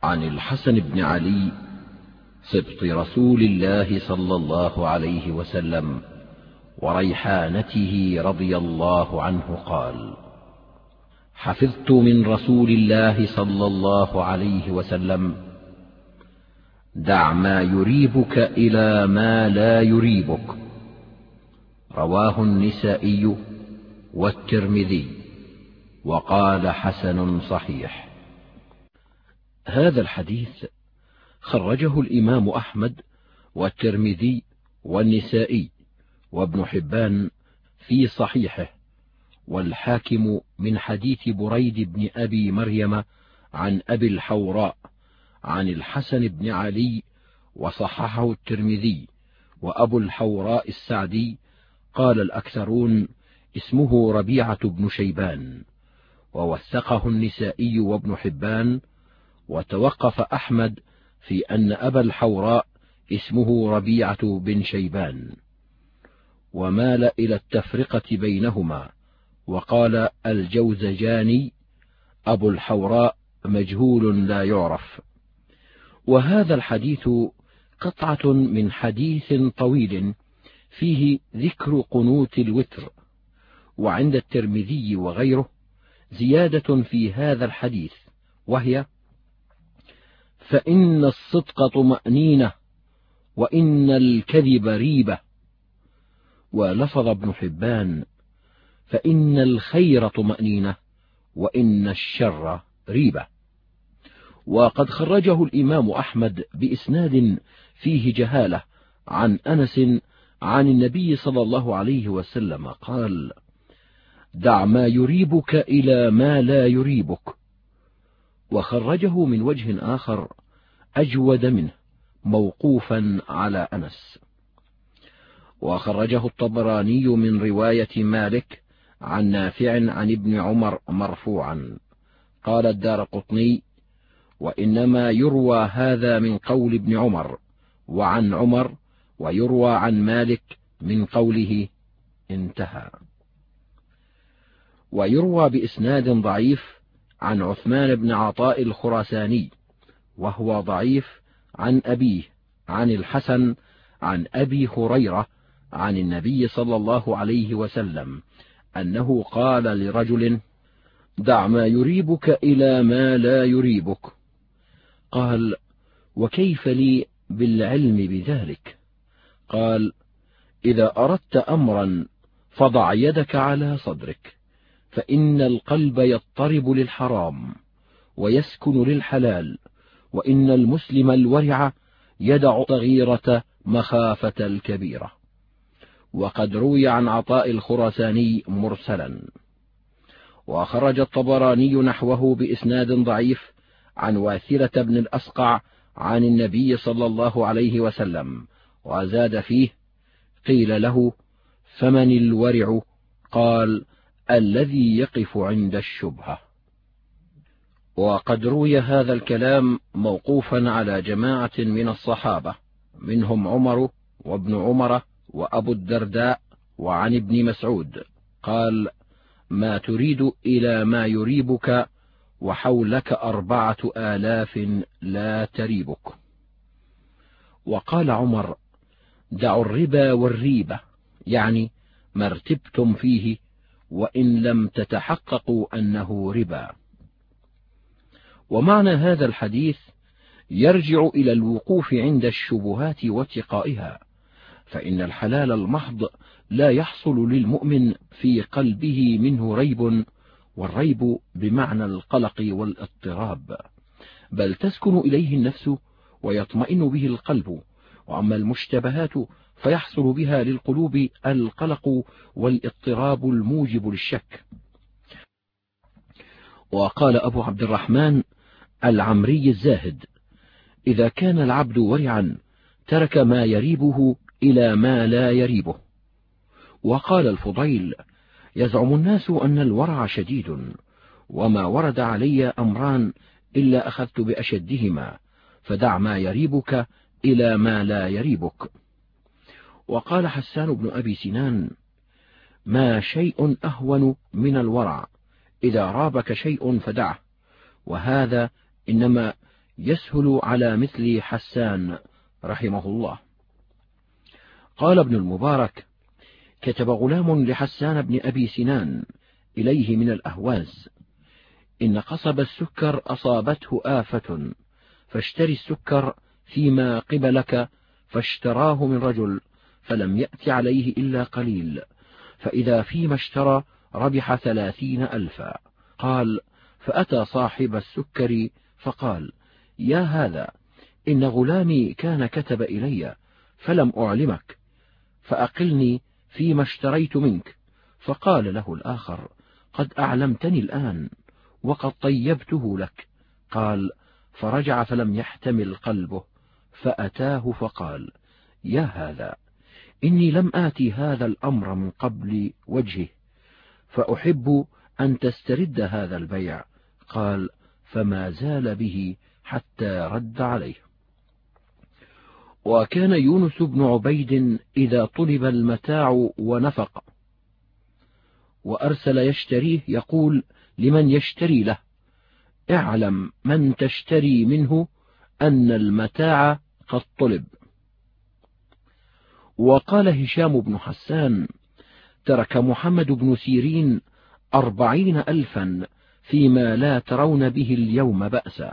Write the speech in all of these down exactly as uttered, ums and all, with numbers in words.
عن الحسن بن علي سبط رسول الله صلى الله عليه وسلم وريحانته رضي الله عنه قال: حفظت من رسول الله صلى الله عليه وسلم: دع ما يريبك إلى ما لا يريبك. رواه النسائي والترمذي وقال: حسن صحيح. هذا الحديث خرجه الإمام أحمد والترمذي والنسائي وابن حبان في صحيحه، والحاكم من حديث بريد بن أبي مريم عن أبي الحوراء عن الحسن بن علي، وصححه الترمذي. وأبو الحوراء السعدي قال الأكثرون اسمه ربيعة بن شيبان، ووثقه النسائي وابن حبان، وتوقف أحمد في أن أبا الحوراء اسمه ربيعة بن شيبان، ومال إلى التفرقة بينهما، وقال الجوزجاني: أبو الحوراء مجهول لا يعرف. وهذا الحديث قطعة من حديث طويل فيه ذكر قنوت الوتر. وعند الترمذي وغيره زيادة في هذا الحديث، وهي: فإن الصدق طمأنينة وإن الكذب ريبة. ولفظ ابن حبان: فإن الخير طمأنينة وإن الشر ريبة. وقد خرجه الإمام أحمد بإسناد فيه جهالة عن أنس عن النبي صلى الله عليه وسلم قال: دع ما يريبك إلى ما لا يريبك. وخرجه من وجه آخر أجود منه موقوفا على أنس. وخرجه الطبراني من رواية مالك عن نافع عن ابن عمر مرفوعا. قال الدارقطني: وإنما يروى هذا من قول ابن عمر وعن عمر، ويروى عن مالك من قوله. انتهى. ويروى بإسناد ضعيف عن عثمان بن عطاء الخراساني، وهو ضعيف، عن أبيه عن الحسن عن أبي هريرة عن النبي صلى الله عليه وسلم أنه قال لرجل: دع ما يريبك إلى ما لا يريبك. قال: وكيف لي بالعلم بذلك؟ قال: إذا أردت أمرا فضع يدك على صدرك، فإن القلب يضطرب للحرام ويسكن للحلال، وإن المسلم الورع يدع صغيرة مخافة الكبيرة. وقد روي عن عطاء الخراساني مرسلا. وخرج الطبراني نحوه بإسناد ضعيف عن واثلة بن الأسقع عن النبي صلى الله عليه وسلم، وزاد فيه: قيل له: فمن الورع؟ قال: الذي يقف عند الشبهة. وقد روي هذا الكلام موقوفا على جماعة من الصحابة، منهم عمر وابن عمر وأبو الدرداء، وعن ابن مسعود قال: ما تريد إلى ما يريبك وحولك أربعة آلاف لا تريبك. وقال عمر: دعوا الربا والريبة، يعني ما ارتبتم فيه وإن لم تتحققوا أنه ربا. ومعنى هذا الحديث يرجع إلى الوقوف عند الشبهات واتقائها، فإن الحلال المحض لا يحصل للمؤمن في قلبه منه ريب، والريب بمعنى القلق والاضطراب، بل تسكن إليه النفس ويطمئن به القلب. وأما المشتبهات فيحصل بها للقلوب القلق والاضطراب الموجب للشك. وقال أبو عبد الرحمن العمري الزاهد: إذا كان العبد ورعا ترك ما يريبه إلى ما لا يريبه. وقال الفضيل: يزعم الناس أن الورع شديد، وما ورد علي أمران إلا أخذت بأشدهما، فدع ما يريبك إلى ما لا يريبك. وقال حسان بن أبي سنان: ما شيء أهون من الورع، إذا رابك شيء فدعه، وهذا إنما يسهل على مثل حسان رحمه الله. قال ابن المبارك: كتب غلام لحسان بن أبي سنان إليه من الأهواز: إن قصب السكر أصابته آفة، فاشتري السكر فيما قبلك. فاشتراه من رجل، فلم يأت عليه إلا قليل، فإذا فيما اشترى ربح ثلاثين ألفا. قال: فأتى صاحب السكر فقال: يا هذا، إن غلامي كان كتب إلي فلم أعلمك، فأقلني فيما اشتريت منك. فقال له الآخر: قد أعلمتني الآن وقد طيبته لك. قال: فرجع فلم يحتمل قلبه، فأتاه فقال: يا هذا، إني لم آتي هذا الأمر من قبل وجهه، فأحب أن تسترد هذا البيع. قال: فما زال به حتى رد عليه. وكان يونس بن عبيد إذا طلب المتاع ونفق وأرسل يشتريه يقول لمن يشتري له: اعلم من تشتري منه أن المتاع قد طلب. وقال هشام بن حسان: ترك محمد بن سيرين أربعين ألفا فيما لا ترون به اليوم بأسا.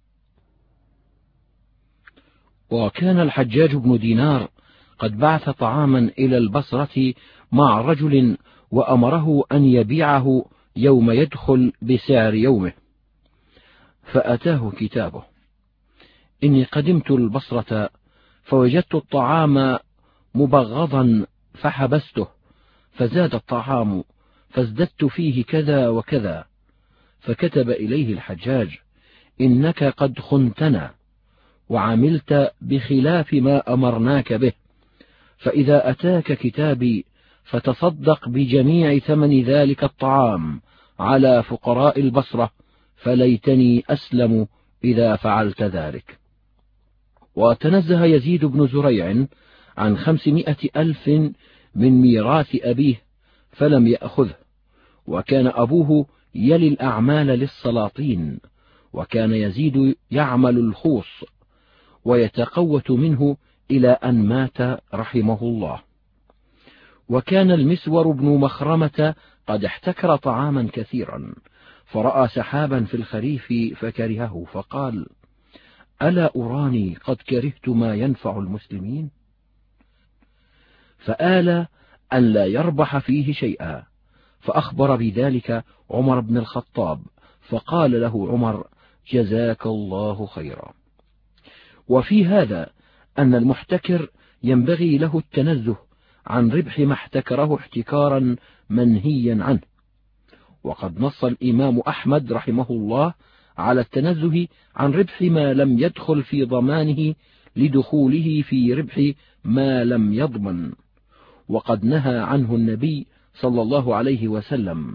وكان الحجاج بن دينار قد بعث طعاما إلى البصرة مع رجل، وأمره أن يبيعه يوم يدخل بسعر يومه، فأتاه كتابه: إني قدمت البصرة فوجدت الطعام مبغضا فحبسته، فزاد الطعام فازددت فيه كذا وكذا. فكتب إليه الحجاج: إنك قد خنتنا وعملت بخلاف ما أمرناك به، فإذا أتاك كتابي فتصدق بجميع ثمن ذلك الطعام على فقراء البصرة، فليتني أسلم إذا فعلت ذلك. وتنزه يزيد بن زريع عن خمسمائة ألف من ميراث أبيه فلم يأخذه، وكان أبوه يلي الأعمال للسلاطين، وكان يزيد يعمل الخوص ويتقوت منه إلى أن مات رحمه الله. وكان المسور بن مخرمة قد احتكر طعاما كثيرا، فرأى سحابا في الخريف فكرهه، فقال: ألا أراني قد كرهت ما ينفع المسلمين؟ فآل أن لا يربح فيه شيئا، فأخبر بذلك عمر بن الخطاب، فقال له عمر: جزاك الله خيرا. وفي هذا أن المحتكر ينبغي له التنزه عن ربح ما احتكره احتكارا منهيا عنه. وقد نص الإمام أحمد رحمه الله على التنزه عن ربح ما لم يدخل في ضمانه لدخوله في ربح ما لم يضمن، وقد نهى عنه النبي صلى الله عليه وسلم.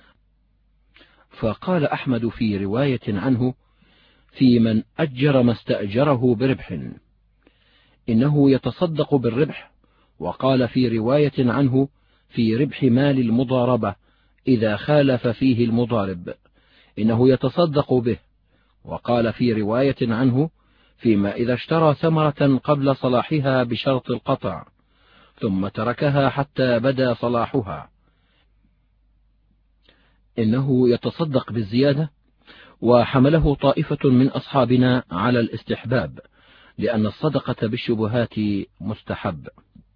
فقال أحمد في رواية عنه في من أجر ما استأجره بربح: إنه يتصدق بالربح. وقال في رواية عنه في ربح مال المضاربة إذا خالف فيه المضارب: إنه يتصدق به. وقال في رواية عنه فيما إذا اشترى ثمرة قبل صلاحها بشرط القطع ثم تركها حتى بدا صلاحها: إنه يتصدق بالزيادة. وحمله طائفة من أصحابنا على الاستحباب، لأن الصدقة بالشبهات مستحب.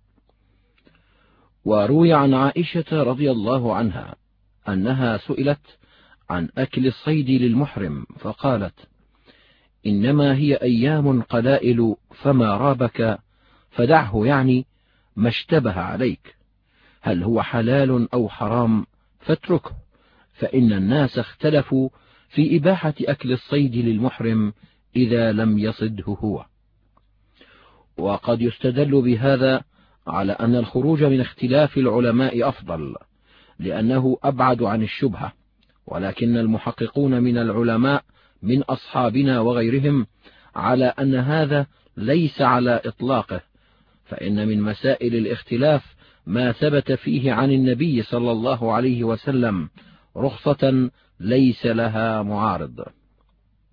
وروي عن عائشة رضي الله عنها أنها سئلت عن أكل الصيد للمحرم، فقالت: إنما هي أيام قلائل، فما رابك فدعه، يعني ما اشتبه عليك، هل هو حلال أو حرام فاتركه، فإن الناس اختلفوا في إباحة أكل الصيد للمحرم إذا لم يصده هو. وقد يستدل بهذا على أن الخروج من اختلاف العلماء أفضل، لأنه أبعد عن الشبهة. ولكن المحققون من العلماء من أصحابنا وغيرهم على أن هذا ليس على إطلاقه، فإن من مسائل الاختلاف ما ثبت فيه عن النبي صلى الله عليه وسلم رخصة ليس لها معارض.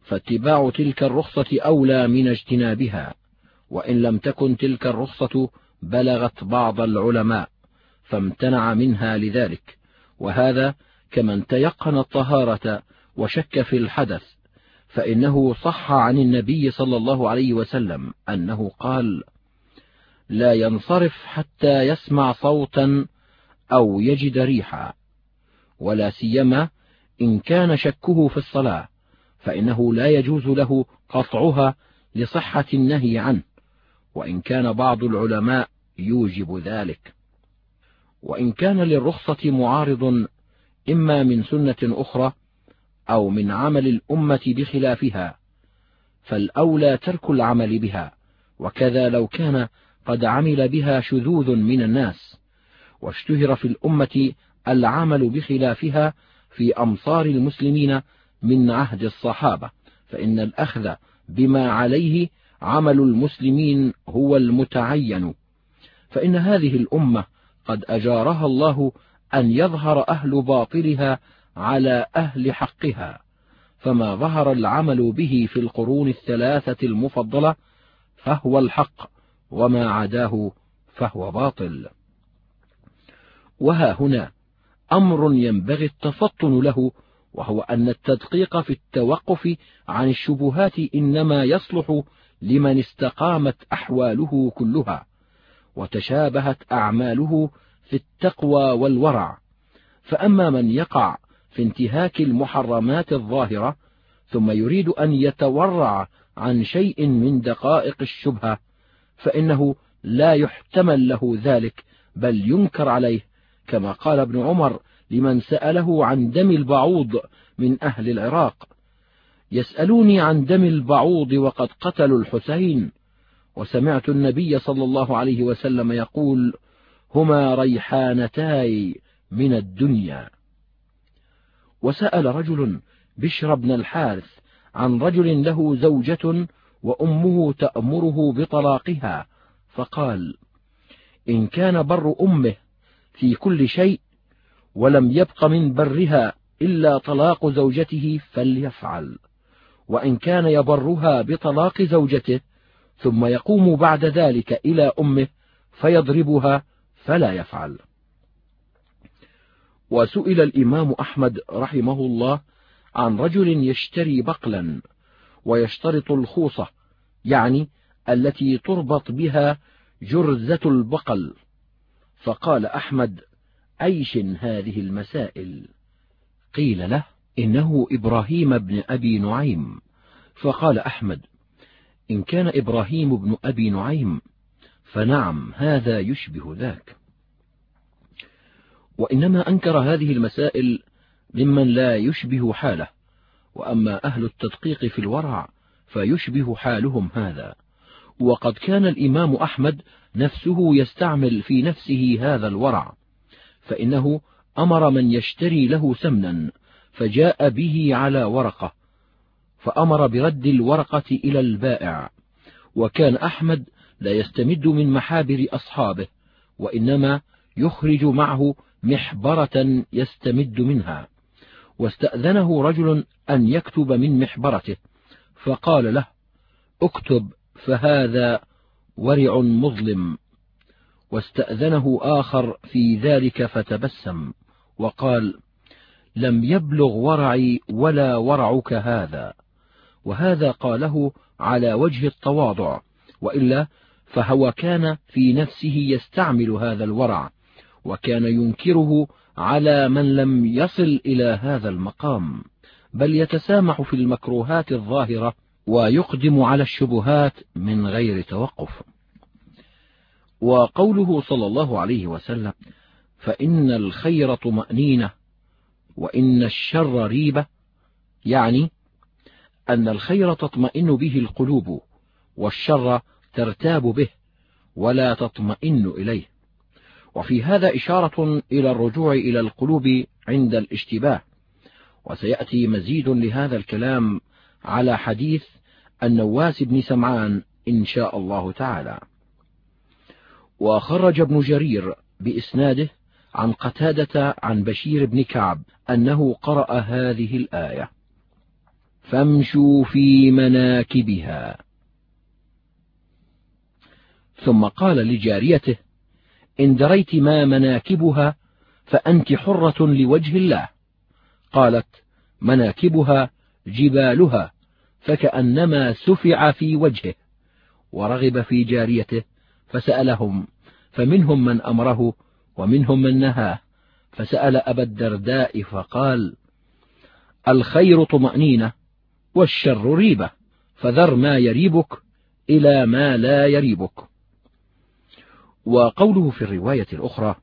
فاتباع تلك الرخصة أولى من اجتنابها، وإن لم تكن تلك الرخصة بلغت بعض العلماء فامتنع منها لذلك، وهذا كمن تيقن الطهارة وشك في الحدث، فإنه صح عن النبي صلى الله عليه وسلم أنه قال: لا ينصرف حتى يسمع صوتا أو يجد ريحا، ولا سيما إن كان شكه في الصلاة، فإنه لا يجوز له قطعها لصحة النهي عنه، وإن كان بعض العلماء يوجب ذلك. وإن كان للرخصة معارض إما من سنة أخرى أو من عمل الأمة بخلافها، فالأولى ترك العمل بها، وكذا لو كان قد عمل بها شذوذ من الناس، واشتهر في الأمة العمل بخلافها في أمصار المسلمين من عهد الصحابة، فإن الأخذ بما عليه عمل المسلمين هو المتعين، فإن هذه الأمة قد أجارها الله أن يظهر أهل باطلها على أهل حقها، فما ظهر العمل به في القرون الثلاثة المفضلة فهو الحق، وما عداه فهو باطل. وها هنا أمر ينبغي التفطن له، وهو أن التدقيق في التوقف عن الشبهات إنما يصلح لمن استقامت أحواله كلها وتشابهت أعماله في التقوى والورع، فأما من يقع في انتهاك المحرمات الظاهرة ثم يريد أن يتورع عن شيء من دقائق الشبهة، فإنه لا يحتمل له ذلك، بل ينكر عليه، كما قال ابن عمر لمن سأله عن دم البعوض من أهل العراق: يسألوني عن دم البعوض وقد قتلوا الحسين، وسمعت النبي صلى الله عليه وسلم يقول: هما ريحانتاي من الدنيا. وسأل رجل بشر بن الحارث عن رجل له زوجة وأمه تأمره بطلاقها، فقال: إن كان بر أمه في كل شيء ولم يبق من برها إلا طلاق زوجته فليفعل، وإن كان يبرها بطلاق زوجته ثم يقوم بعد ذلك إلى أمه فيضربها فلا يفعل. وسئل الإمام أحمد رحمه الله عن رجل يشتري بقلا ويشترط الخوصة، يعني التي تربط بها جرزة البقل، فقال أحمد: أيش هذه المسائل؟ قيل له: إنه إبراهيم بن أبي نعيم. فقال أحمد: إن كان إبراهيم بن أبي نعيم فنعم، هذا يشبه ذاك. وإنما أنكر هذه المسائل ممن لا يشبه حاله، وأما أهل التدقيق في الورع فيشبه حالهم هذا. وقد كان الإمام أحمد نفسه يستعمل في نفسه هذا الورع، فإنه أمر من يشتري له سمنا فجاء به على ورقة، فأمر برد الورقة إلى البائع. وكان أحمد لا يستمد من محابر أصحابه، وإنما يخرج معه محبرة يستمد منها، واستأذنه رجل أن يكتب من محبرته، فقال له: اكتب، فهذا ورع مظلم. واستأذنه آخر في ذلك فتبسم وقال: لم يبلغ ورعي ولا ورعك هذا. وهذا قاله على وجه التواضع، وإلا فهو كان في نفسه يستعمل هذا الورع، وكان ينكره على من لم يصل إلى هذا المقام، بل يتسامح في المكروهات الظاهرة ويقدم على الشبهات من غير توقف. وقوله صلى الله عليه وسلم: فإن الخير طمأنينة وإن الشر ريبة، يعني أن الخير تطمئن به القلوب، والشر ترتاب به ولا تطمئن إليه. وفي هذا إشارة إلى الرجوع إلى القلوب عند الاشتباه، وسيأتي مزيد لهذا الكلام على حديث النواس بن سمعان إن شاء الله تعالى. وخرج ابن جرير بإسناده عن قتادة عن بشير بن كعب أنه قرأ هذه الآية: فامشوا في مناكبها. ثم قال لجاريته: إن دريت ما مناكبها فأنت حرة لوجه الله. قالت: مناكبها جبالها، فكأنما سفع في وجهه. ورغب في جاريته فسألهم، فمنهم من أمره ومنهم من نهاه، فسأل أبا الدرداء فقال: الخير طمأنينة والشر ريبة، فذر ما يريبك إلى ما لا يريبك. وقوله في الرواية الأخرى: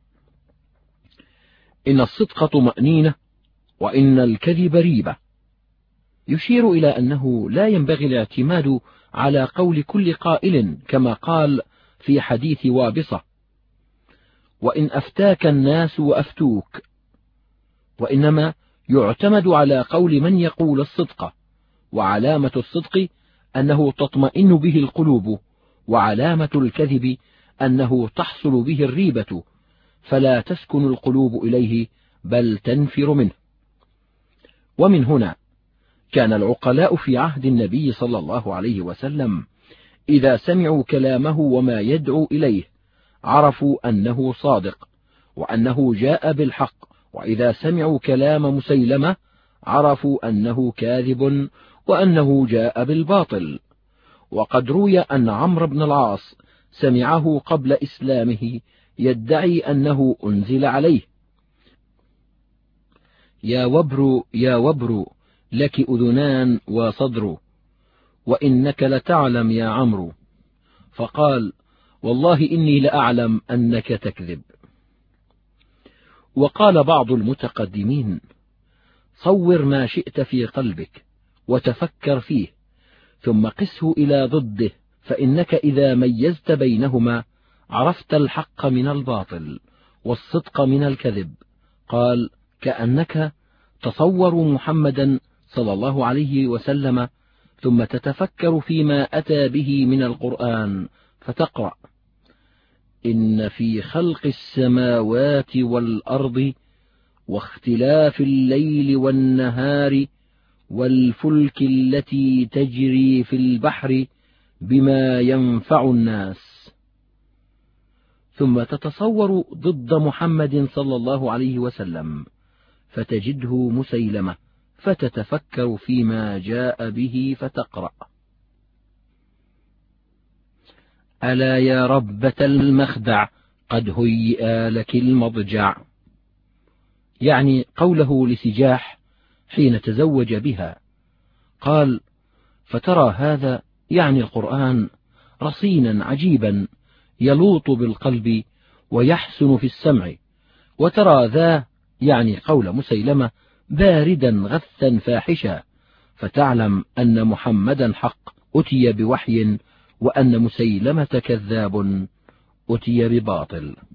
إن الصدق طمأنينة وإن الكذب ريبة، يشير إلى أنه لا ينبغي الاعتماد على قول كل قائل، كما قال في حديث وابصة: وإن أفتاك الناس وأفتوك، وإنما يعتمد على قول من يقول الصدق، وعلامة الصدق أنه تطمئن به القلوب، وعلامة الكذب أنه تحصل به الريبة فلا تسكن القلوب إليه بل تنفر منه. ومن هنا كان العقلاء في عهد النبي صلى الله عليه وسلم إذا سمعوا كلامه وما يدعو إليه عرفوا أنه صادق وأنه جاء بالحق، وإذا سمعوا كلام مسيلمة عرفوا أنه كاذب وأنه جاء بالباطل. وقد روي أن عمرو بن العاص سمعه قبل إسلامه يدعي أنه أنزل عليه: يا وبر يا وبر لك أذنان وصدر، وإنك لتعلم يا عمرو. فقال: والله إني لأعلم أنك تكذب. وقال بعض المتقدمين: صور ما شئت في قلبك وتفكر فيه، ثم قسه إلى ضده، فإنك إذا ميزت بينهما عرفت الحق من الباطل والصدق من الكذب. قال: كأنك تصور محمدا صلى الله عليه وسلم ثم تتفكر فيما أتى به من القرآن فتقرأ: إن في خلق السماوات والأرض واختلاف الليل والنهار والفلك التي تجري في البحر بما ينفع الناس. ثم تتصور ضد محمد صلى الله عليه وسلم فتجده مسيلمة، فتتفكر فيما جاء به فتقرأ: ألا يا ربة المخدع قد هيئ لك المضجع، يعني قوله لسجاح حين تزوج بها. قال: فترى هذا يعني القرآن رصينا عجيبا يلوط بالقلب ويحسن في السمع، وترى ذا يعني قول مسيلمة باردا غثا فاحشا، فتعلم أن محمدا حق أتي بوحي، وأن مسيلمة كذاب أتي بباطل.